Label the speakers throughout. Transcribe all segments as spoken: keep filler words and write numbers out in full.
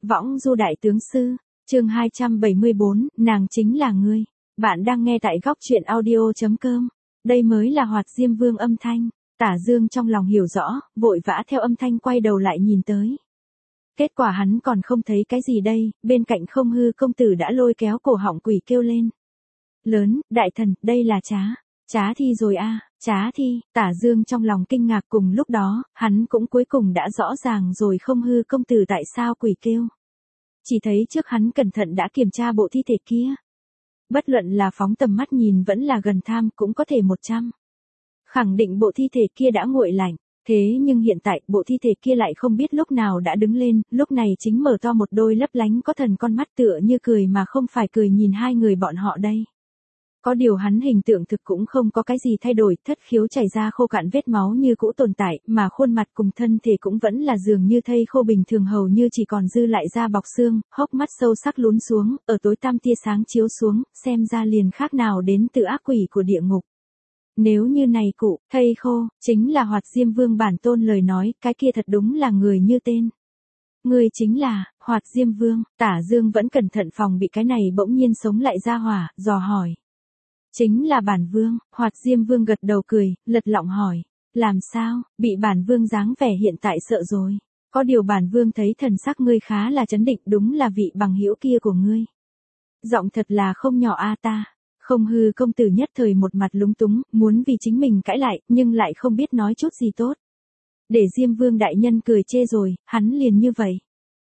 Speaker 1: Võng du đại tướng sư, chương hai trăm bảy mươi bốn, nàng chính là ngươi. Bạn đang nghe tại góc truyện audio chấm com. Đây mới là Hoạt Diêm Vương âm thanh. Tả Dương trong lòng hiểu rõ, vội vã theo âm thanh quay đầu lại nhìn tới. Kết quả hắn còn không thấy cái gì đây, bên cạnh Không Hư công tử đã lôi kéo cổ họng quỷ kêu lên. Lớn, đại thần, đây là trá. Trá thi rồi a, à, trá thi. Tả Dương trong lòng kinh ngạc, cùng lúc đó, hắn cũng cuối cùng đã rõ ràng rồi Không Hư công tử tại sao quỷ kêu. Chỉ thấy trước hắn cẩn thận đã kiểm tra bộ thi thể kia. Bất luận là phóng tầm mắt nhìn vẫn là gần tham cũng có thể một trăm. Khẳng định bộ thi thể kia đã nguội lạnh. Thế nhưng hiện tại bộ thi thể kia lại không biết lúc nào đã đứng lên, lúc này chính mở to một đôi lấp lánh có thần con mắt tựa như cười mà không phải cười nhìn hai người bọn họ đây. Có điều hắn hình tượng thực cũng không có cái gì thay đổi, thất khiếu chảy ra khô cạn vết máu như cũ tồn tại, mà khuôn mặt cùng thân thể cũng vẫn là dường như thây khô bình thường, hầu như chỉ còn dư lại da bọc xương, hốc mắt sâu sắc lún xuống, ở tối tăm tia sáng chiếu xuống, xem ra liền khác nào đến từ ác quỷ của địa ngục. Nếu như này cụ, thây khô, chính là Hoạt Diêm Vương bản tôn lời nói, cái kia thật đúng là người như tên. Người chính là, Hoạt Diêm Vương. Tả Dương vẫn cẩn thận phòng bị cái này bỗng nhiên sống lại ra hỏa, dò hỏi. Chính là bản vương. Hoạt Diêm Vương gật đầu cười, lật lọng hỏi. Làm sao, bị bản vương dáng vẻ hiện tại sợ rồi. Có điều bản vương thấy thần sắc ngươi khá là chấn định, đúng là vị bằng hữu kia của ngươi. Giọng thật là không nhỏ a ta. Không Hư công tử nhất thời một mặt lúng túng, muốn vì chính mình cãi lại, nhưng lại không biết nói chút gì tốt. Để Diêm Vương đại nhân cười chê rồi, hắn liền như vậy.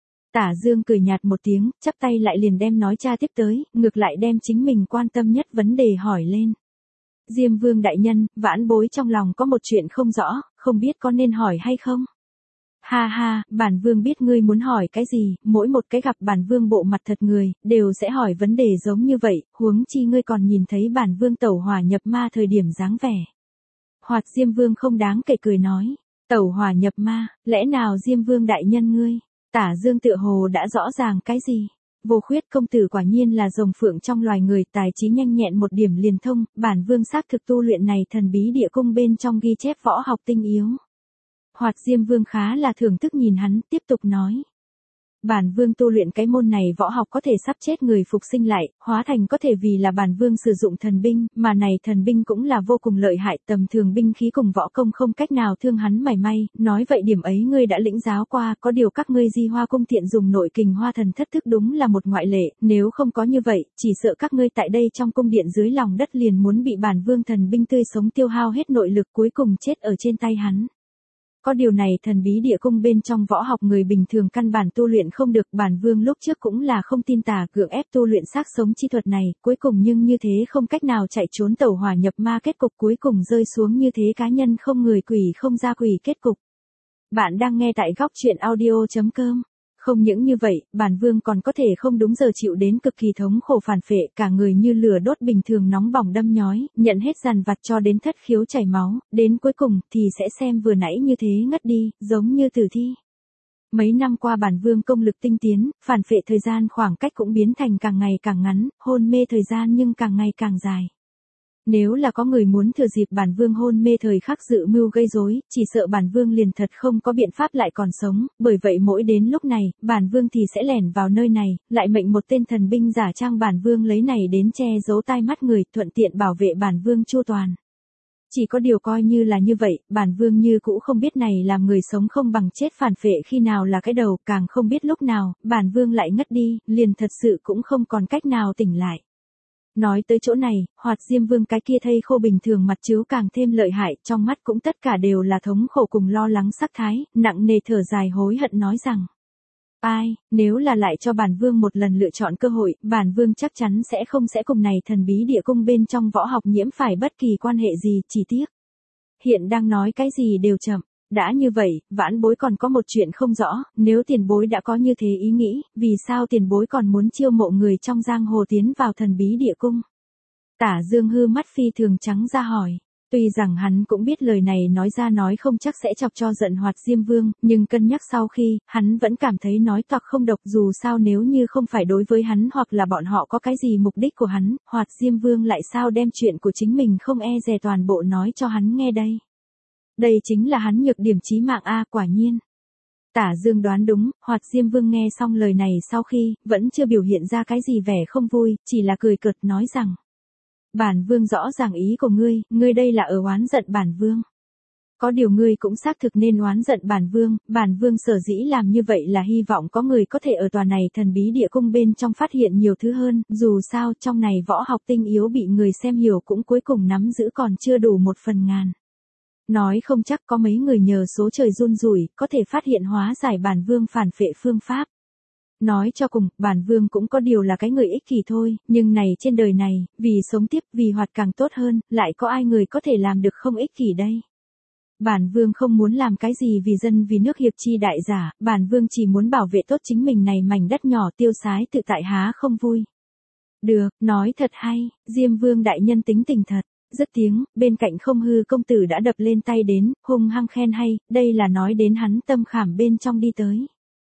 Speaker 1: Tả Dương cười nhạt một tiếng, chắp tay lại liền đem nói cha tiếp tới, ngược lại đem chính mình quan tâm nhất vấn đề hỏi lên. Diêm Vương đại nhân, vãn bối trong lòng có một chuyện không rõ, không biết có nên hỏi hay không? Ha ha, bản vương biết ngươi muốn hỏi cái gì, mỗi một cái gặp bản vương bộ mặt thật người, đều sẽ hỏi vấn đề giống như vậy, huống chi ngươi còn nhìn thấy bản vương tẩu hỏa nhập ma thời điểm dáng vẻ. Hoạt Diêm Vương không đáng kể cười nói, tẩu hỏa nhập ma, lẽ nào Diêm Vương đại nhân ngươi? Tả Dương tựa hồ đã rõ ràng cái gì? Vô Khuyết công tử quả nhiên là rồng phượng trong loài người, tài trí nhanh nhẹn một điểm liền thông, bản vương xác thực tu luyện này thần bí địa cung bên trong ghi chép võ học tinh yếu. Hoạt Diêm Vương khá là thưởng thức nhìn hắn, tiếp tục nói. Bản vương tu luyện cái môn này võ học có thể sắp chết người phục sinh lại, hóa thành có thể vì là bản vương sử dụng thần binh, mà này thần binh cũng là vô cùng lợi hại, tầm thường binh khí cùng võ công không cách nào thương hắn mảy may, nói vậy điểm ấy ngươi đã lĩnh giáo qua, có điều các ngươi Di Hoa cung tiện dùng nội kình hoa thần thất thức đúng là một ngoại lệ, nếu không có như vậy, chỉ sợ các ngươi tại đây trong cung điện dưới lòng đất liền muốn bị bản vương thần binh tươi sống tiêu hao hết nội lực, cuối cùng chết ở trên tay hắn. Có điều này thần bí địa cung bên trong võ học người bình thường căn bản tu luyện không được, bản vương lúc trước cũng là không tin tà gượng ép tu luyện xác sống chi thuật này, cuối cùng nhưng như thế không cách nào chạy trốn tẩu hỏa nhập ma, kết cục cuối cùng rơi xuống như thế, cá nhân không người quỷ không ra quỷ kết cục. Bạn đang nghe tại góc truyện audio chấm com. Không những như vậy, bản vương còn có thể không đúng giờ chịu đến cực kỳ thống khổ phản phệ, cả người như lửa đốt bình thường nóng bỏng đâm nhói, nhận hết dằn vặt cho đến thất khiếu chảy máu, đến cuối cùng thì sẽ xem vừa nãy như thế ngất đi, giống như tử thi. Mấy năm qua bản vương công lực tinh tiến, phản phệ thời gian khoảng cách cũng biến thành càng ngày càng ngắn, hôn mê thời gian nhưng càng ngày càng dài. Nếu là có người muốn thừa dịp bản vương hôn mê thời khắc dự mưu gây rối, chỉ sợ bản vương liền thật không có biện pháp lại còn sống, bởi vậy mỗi đến lúc này, bản vương thì sẽ lẻn vào nơi này, lại mệnh một tên thần binh giả trang bản vương lấy này đến che giấu tai mắt người, thuận tiện bảo vệ bản vương chu toàn. Chỉ có điều coi như là như vậy, bản vương như cũ không biết này làm người sống không bằng chết phản phệ khi nào là cái đầu, càng không biết lúc nào, bản vương lại ngất đi, liền thật sự cũng không còn cách nào tỉnh lại. Nói tới chỗ này, Hoạt Diêm Vương cái kia thây khô bình thường mặt chiếu càng thêm lợi hại, trong mắt cũng tất cả đều là thống khổ cùng lo lắng sắc thái, nặng nề thở dài hối hận nói rằng. Ai, nếu là lại cho bản vương một lần lựa chọn cơ hội, bản vương chắc chắn sẽ không sẽ cùng này thần bí địa cung bên trong võ học nhiễm phải bất kỳ quan hệ gì, chỉ tiếc. Hiện đang nói cái gì đều chậm. Đã như vậy, vãn bối còn có một chuyện không rõ, nếu tiền bối đã có như thế ý nghĩ, vì sao tiền bối còn muốn chiêu mộ người trong giang hồ tiến vào thần bí địa cung? Tả Dương hư mắt phi thường trắng ra hỏi. Tuy rằng hắn cũng biết lời này nói ra nói không chắc sẽ chọc cho giận Hoạt Diêm Vương, nhưng cân nhắc sau khi, hắn vẫn cảm thấy nói toạc không độc, dù sao nếu như không phải đối với hắn hoặc là bọn họ có cái gì mục đích của hắn, Hoạt Diêm Vương lại sao đem chuyện của chính mình không e dè toàn bộ nói cho hắn nghe đây. Đây chính là hắn nhược điểm chí mạng a, quả nhiên. Tả Dương đoán đúng, Hoạt Diêm Vương nghe xong lời này sau khi, vẫn chưa biểu hiện ra cái gì vẻ không vui, chỉ là cười cợt nói rằng. Bản Vương rõ ràng ý của ngươi, ngươi đây là ở oán giận bản Vương. Có điều ngươi cũng xác thực nên oán giận bản Vương, bản Vương sở dĩ làm như vậy là hy vọng có người có thể ở tòa này thần bí địa cung bên trong phát hiện nhiều thứ hơn, dù sao trong này võ học tinh yếu bị người xem hiểu cũng cuối cùng nắm giữ còn chưa đủ một phần ngàn. Nói không chắc có mấy người nhờ số trời run rủi, có thể phát hiện hóa giải bản Vương phản phệ phương pháp. Nói cho cùng, bản Vương cũng có điều là cái người ích kỷ thôi, nhưng này trên đời này, vì sống tiếp, vì hoạt càng tốt hơn, lại có ai người có thể làm được không ích kỷ đây. Bản Vương không muốn làm cái gì vì dân vì nước hiệp chi đại giả, bản Vương chỉ muốn bảo vệ tốt chính mình này mảnh đất nhỏ tiêu sái tự tại há không vui. Được, nói thật hay, Diêm Vương đại nhân tính tình thật. Dứt tiếng, bên cạnh Không Hư công tử đã đập lên tay đến, hung hăng khen hay, đây là nói đến hắn tâm khảm bên trong đi tới.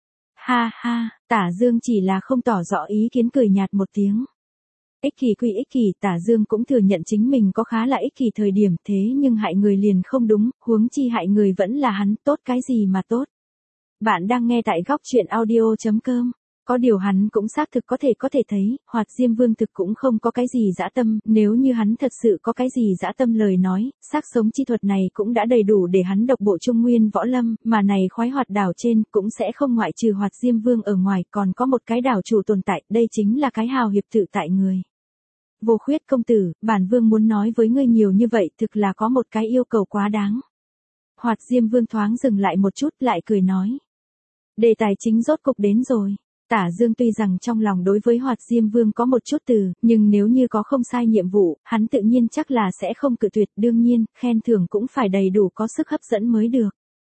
Speaker 1: Ha ha, Tả Dương chỉ là không tỏ rõ ý kiến cười nhạt một tiếng. Ích kỷ quy ích kỷ, Tả Dương cũng thừa nhận chính mình có khá là ích kỷ thời điểm thế nhưng hại người liền không đúng, huống chi hại người vẫn là hắn, tốt cái gì mà tốt. Bạn đang nghe tại góc truyện audio chấm com. Có điều hắn cũng xác thực có thể có thể thấy, Hoạt Diêm Vương thực cũng không có cái gì dã tâm, nếu như hắn thật sự có cái gì dã tâm lời nói, xác sống chi thuật này cũng đã đầy đủ để hắn độc bộ Trung Nguyên võ lâm, mà này khoái hoạt đảo trên cũng sẽ không ngoại trừ Hoạt Diêm Vương ở ngoài, còn có một cái đảo chủ tồn tại, đây chính là cái hào hiệp tự tại người. Vô Khuyết công tử, bản Vương muốn nói với ngươi nhiều như vậy thực là có một cái yêu cầu quá đáng. Hoạt Diêm Vương thoáng dừng lại một chút lại cười nói. Đề tài chính rốt cục đến rồi. Tả Dương tuy rằng trong lòng đối với Hoạt Diêm Vương có một chút từ, nhưng nếu như có không sai nhiệm vụ, hắn tự nhiên chắc là sẽ không cự tuyệt, đương nhiên, khen thưởng cũng phải đầy đủ có sức hấp dẫn mới được.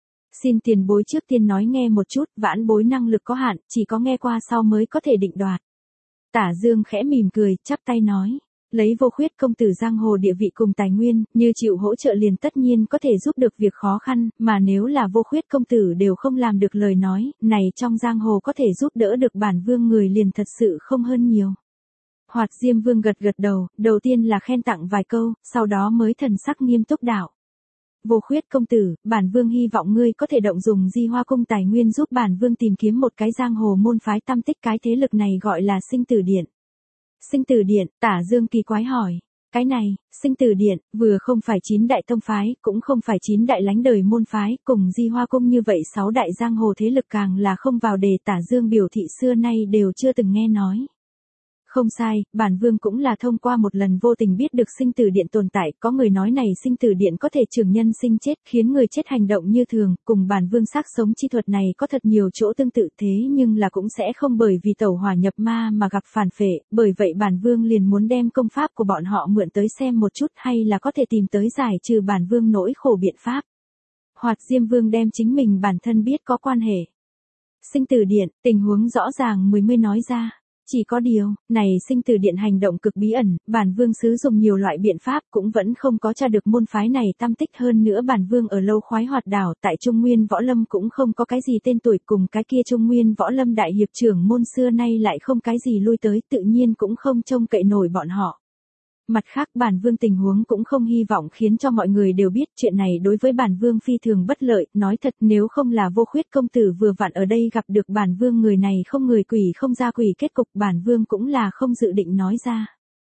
Speaker 1: Xin tiền bối trước tiên nói nghe một chút, vãn bối năng lực có hạn, chỉ có nghe qua sau mới có thể định đoạt. Tả Dương khẽ mỉm cười, chắp tay nói. Lấy Vô Khuyết công tử giang hồ địa vị cùng tài nguyên, như chịu hỗ trợ liền tất nhiên có thể giúp được việc khó khăn, mà nếu là Vô Khuyết công tử đều không làm được lời nói, này trong giang hồ có thể giúp đỡ được bản Vương người liền thật sự không hơn nhiều. Hoạt Diêm Vương gật gật đầu, đầu tiên là khen tặng vài câu, sau đó mới thần sắc nghiêm túc đạo. Vô Khuyết công tử, bản Vương hy vọng ngươi có thể động dùng Di Hoa cung tài nguyên giúp bản Vương tìm kiếm một cái giang hồ môn phái tam tích, cái thế lực này gọi là Sinh Tử Điện. Sinh Tử Điện, Tả Dương kỳ quái hỏi. Cái này, Sinh Tử Điện, vừa không phải chín đại tông phái, cũng không phải chín đại lánh đời môn phái, cùng Di Hoa cung như vậy sáu đại giang hồ thế lực càng là không vào đề. Tả Dương biểu thị xưa nay đều chưa từng nghe nói. Không sai, bản Vương cũng là thông qua một lần vô tình biết được Sinh Tử Điện tồn tại, có người nói này Sinh Tử Điện có thể trường nhân sinh chết, khiến người chết hành động như thường, cùng bản Vương xác sống chi thuật này có thật nhiều chỗ tương tự thế nhưng là cũng sẽ không bởi vì tẩu hỏa nhập ma mà gặp phản phệ, bởi vậy bản Vương liền muốn đem công pháp của bọn họ mượn tới xem một chút hay là có thể tìm tới giải trừ bản Vương nỗi khổ biện pháp. Hoạt Diêm Vương đem chính mình bản thân biết có quan hệ. Sinh Tử Điện, tình huống rõ ràng mười mươi nói ra. Chỉ có điều, này Sinh Tử Điện hành động cực bí ẩn, bản Vương sử dụng nhiều loại biện pháp cũng vẫn không có tra được môn phái này tam tích, hơn nữa bản Vương ở lâu khoái hoạt đảo tại Trung Nguyên Võ Lâm cũng không có cái gì tên tuổi, cùng cái kia Trung Nguyên Võ Lâm đại hiệp trưởng môn xưa nay lại không cái gì lui tới, tự nhiên cũng không trông cậy nổi bọn họ. Mặt khác bản Vương tình huống cũng không hy vọng khiến cho mọi người đều biết, chuyện này đối với bản Vương phi thường bất lợi, nói thật nếu không là Vô Khuyết công tử vừa vặn ở đây gặp được bản Vương người này không người quỷ không ra quỷ, kết cục bản Vương cũng là không dự định nói ra.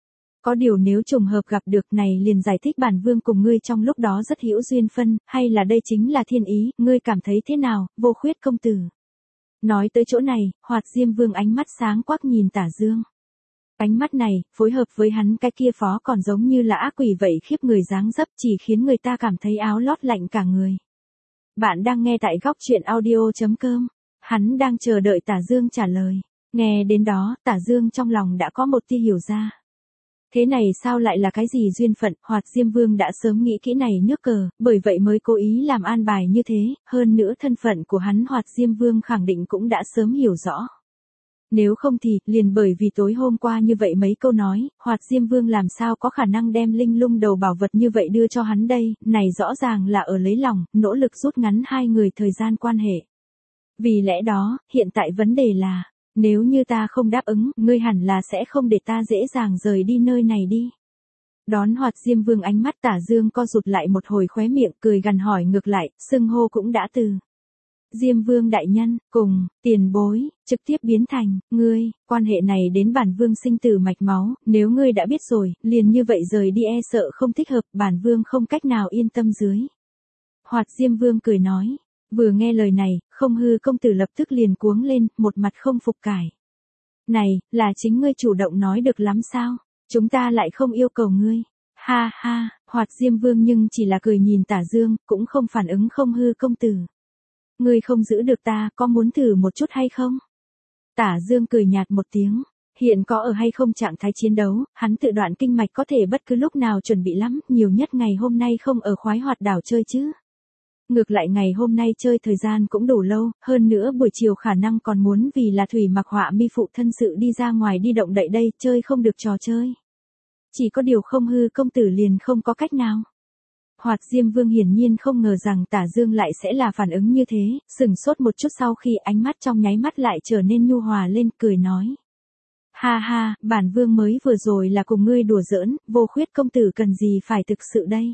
Speaker 1: Có điều nếu trùng hợp gặp được này liền giải thích bản Vương cùng ngươi trong lúc đó rất hữu duyên phân, hay là đây chính là thiên ý, ngươi cảm thấy thế nào, Vô Khuyết công tử. Nói tới chỗ này, Hoạt Diêm Vương ánh mắt sáng quắc nhìn Tả Dương. Ánh mắt này, phối hợp với hắn cái kia phó còn giống như là ác quỷ vậy khiếp người dáng dấp, chỉ khiến người ta cảm thấy áo lót lạnh cả người. Bạn đang nghe tại góc truyện audio chấm com. Hắn đang chờ đợi Tả Dương trả lời. Nghe đến đó, Tả Dương trong lòng đã có một tia hiểu ra. Thế này sao lại là cái gì duyên phận, Hoạt Diêm Vương đã sớm nghĩ kỹ này nước cờ, bởi vậy mới cố ý làm an bài như thế, hơn nữa thân phận của hắn Hoạt Diêm Vương khẳng định cũng đã sớm hiểu rõ. Nếu không thì, liền bởi vì tối hôm qua như vậy mấy câu nói, Hoạt Diêm Vương làm sao có khả năng đem linh lung đầu bảo vật như vậy đưa cho hắn đây, này rõ ràng là ở lấy lòng, nỗ lực rút ngắn hai người thời gian quan hệ. Vì lẽ đó, hiện tại vấn đề là, nếu như ta không đáp ứng, ngươi hẳn là sẽ không để ta dễ dàng rời đi nơi này đi. Đón Hoạt Diêm Vương ánh mắt Tả Dương co rụt lại một hồi khóe miệng cười gằn hỏi ngược lại, xưng hô cũng đã từ Diêm Vương đại nhân, cùng, tiền bối, trực tiếp biến thành, ngươi, quan hệ này đến bản Vương sinh tử mạch máu, nếu ngươi đã biết rồi, liền như vậy rời đi e sợ không thích hợp, bản Vương không cách nào yên tâm dưới. Hoạt Diêm Vương cười nói, vừa nghe lời này, Không Hư công tử lập tức liền cuống lên, một mặt không phục cải. Này, là chính ngươi chủ động nói được lắm sao, chúng ta lại không yêu cầu ngươi. Ha ha, Hoạt Diêm Vương nhưng chỉ là cười nhìn Tả Dương, cũng không phản ứng Không Hư công tử. Ngươi không giữ được ta, có muốn thử một chút hay không? Tả Dương cười nhạt một tiếng, hiện có ở hay không trạng thái chiến đấu, hắn tự đoạn kinh mạch có thể bất cứ lúc nào chuẩn bị lắm, nhiều nhất ngày hôm nay không ở khoái hoạt đảo chơi chứ. Ngược lại ngày hôm nay chơi thời gian cũng đủ lâu, hơn nữa buổi chiều khả năng còn muốn vì là Thủy Mặc Họa mi phụ thân sự đi ra ngoài đi động đậy đây, chơi không được trò chơi. Chỉ có điều Không Hư công tử liền không có cách nào. Hoạt Diêm Vương hiển nhiên không ngờ rằng Tả Dương lại sẽ là phản ứng như thế, sừng sốt một chút sau khi ánh mắt trong nháy mắt lại trở nên nhu hòa lên, cười nói. Ha ha, bản Vương mới vừa rồi là cùng ngươi đùa giỡn, Vô Khuyết công tử cần gì phải thực sự đây.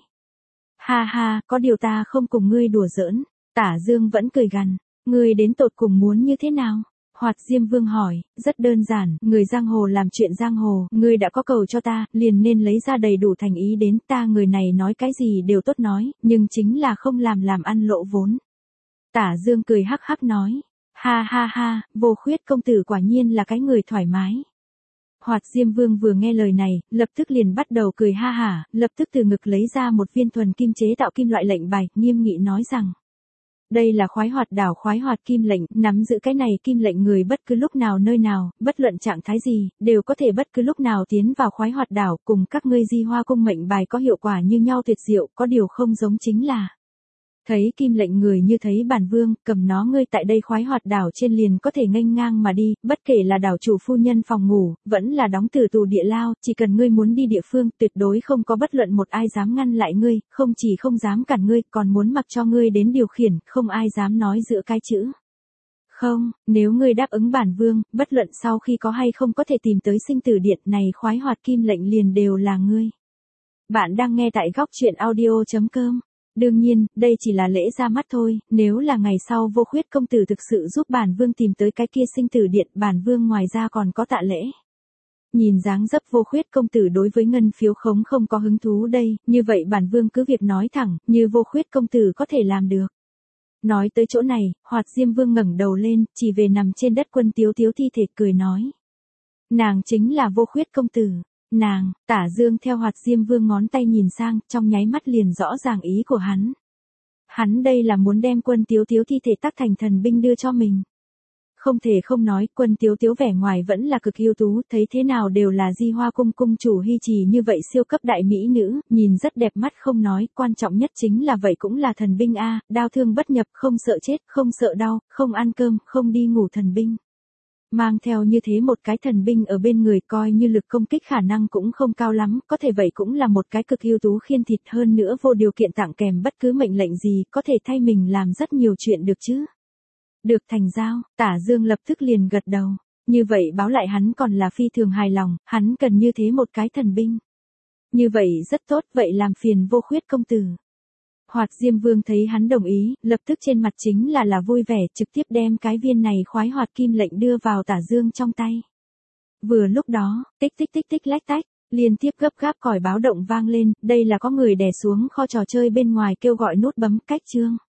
Speaker 1: Ha ha, có điều ta không cùng ngươi đùa giỡn. Tả Dương vẫn cười gằn, ngươi đến tột cùng muốn như thế nào? Hoạt Diêm Vương hỏi, rất đơn giản, người giang hồ làm chuyện giang hồ, ngươi đã có cầu cho ta, liền nên lấy ra đầy đủ thành ý đến, ta người này nói cái gì đều tốt nói, nhưng chính là không làm làm ăn lỗ vốn. Tả Dương cười hắc hắc nói, ha ha ha, Vô Khuyết công tử quả nhiên là cái người thoải mái. Hoạt Diêm Vương vừa nghe lời này, lập tức liền bắt đầu cười ha hả, lập tức từ ngực lấy ra một viên thuần kim chế tạo kim loại lệnh bài, nghiêm nghị nói rằng. Đây là khoái hoạt đảo khoái hoạt kim lệnh, nắm giữ cái này kim lệnh người bất cứ lúc nào nơi nào, bất luận trạng thái gì, đều có thể bất cứ lúc nào tiến vào khoái hoạt đảo, cùng các ngươi Di Hoa cung mệnh bài có hiệu quả như nhau tuyệt diệu, có điều không giống chính là. Thấy kim lệnh người như thấy bản Vương, cầm nó ngươi tại đây khoái hoạt đảo trên liền có thể nghênh ngang mà đi, bất kể là đảo chủ phu nhân phòng ngủ, vẫn là đóng tử tù địa lao, chỉ cần ngươi muốn đi địa phương, tuyệt đối không có bất luận một ai dám ngăn lại ngươi, không chỉ không dám cản ngươi, còn muốn mặc cho ngươi đến điều khiển, không ai dám nói giữa cái chữ. Không, nếu ngươi đáp ứng bản Vương, bất luận sau khi có hay không có thể tìm tới sinh tử điện này khoái hoạt kim lệnh liền đều là ngươi. Bạn đang nghe tại góc truyện audio chấm com. Đương nhiên, đây chỉ là lễ ra mắt thôi, nếu là ngày sau Vô Khuyết công tử thực sự giúp bản Vương tìm tới cái kia sinh tử điện, bản Vương ngoài ra còn có tạ lễ. Nhìn dáng dấp Vô Khuyết công tử đối với ngân phiếu khống không có hứng thú đây, như vậy bản Vương cứ việc nói thẳng, như Vô Khuyết công tử có thể làm được. Nói tới chỗ này, Hoạt Diêm Vương ngẩng đầu lên, chỉ về nằm trên đất Quân Tiếu Tiếu thi thể cười nói. Nàng chính là Vô Khuyết công tử. Nàng, Tả Dương theo Hoạt Diêm Vương ngón tay nhìn sang, trong nháy mắt liền rõ ràng ý của hắn. Hắn đây là muốn đem Quân Tiếu Tiếu thi thể tác thành thần binh đưa cho mình. Không thể không nói, Quân Tiếu Tiếu vẻ ngoài vẫn là cực ưu tú, thấy thế nào đều là Di Hoa cung cung chủ Hy Trì như vậy siêu cấp đại mỹ nữ, nhìn rất đẹp mắt không nói, quan trọng nhất chính là vậy cũng là thần binh a, đao thương bất nhập, không sợ chết, không sợ đau, không ăn cơm, không đi ngủ thần binh. Mang theo như thế một cái thần binh ở bên người coi như lực công kích khả năng cũng không cao lắm, có thể vậy cũng là một cái cực ưu tú khiên thịt hơn nữa vô điều kiện tặng kèm bất cứ mệnh lệnh gì, có thể thay mình làm rất nhiều chuyện được chứ. Được thành giao, Tả Dương lập tức liền gật đầu, như vậy báo lại hắn còn là phi thường hài lòng, hắn cần như thế một cái thần binh. Như vậy rất tốt, vậy làm phiền Vô Khuyết công tử. Hoạt Diêm Vương thấy hắn đồng ý, lập tức trên mặt chính là là vui vẻ, trực tiếp đem cái viên này khoái hoạt kim lệnh đưa vào Tả Dương trong tay. Vừa lúc đó, tích tích tích tích lách tách, liên tiếp gấp gáp còi báo động vang lên, đây là có người đè xuống kho trò chơi bên ngoài kêu gọi nút bấm cách chương.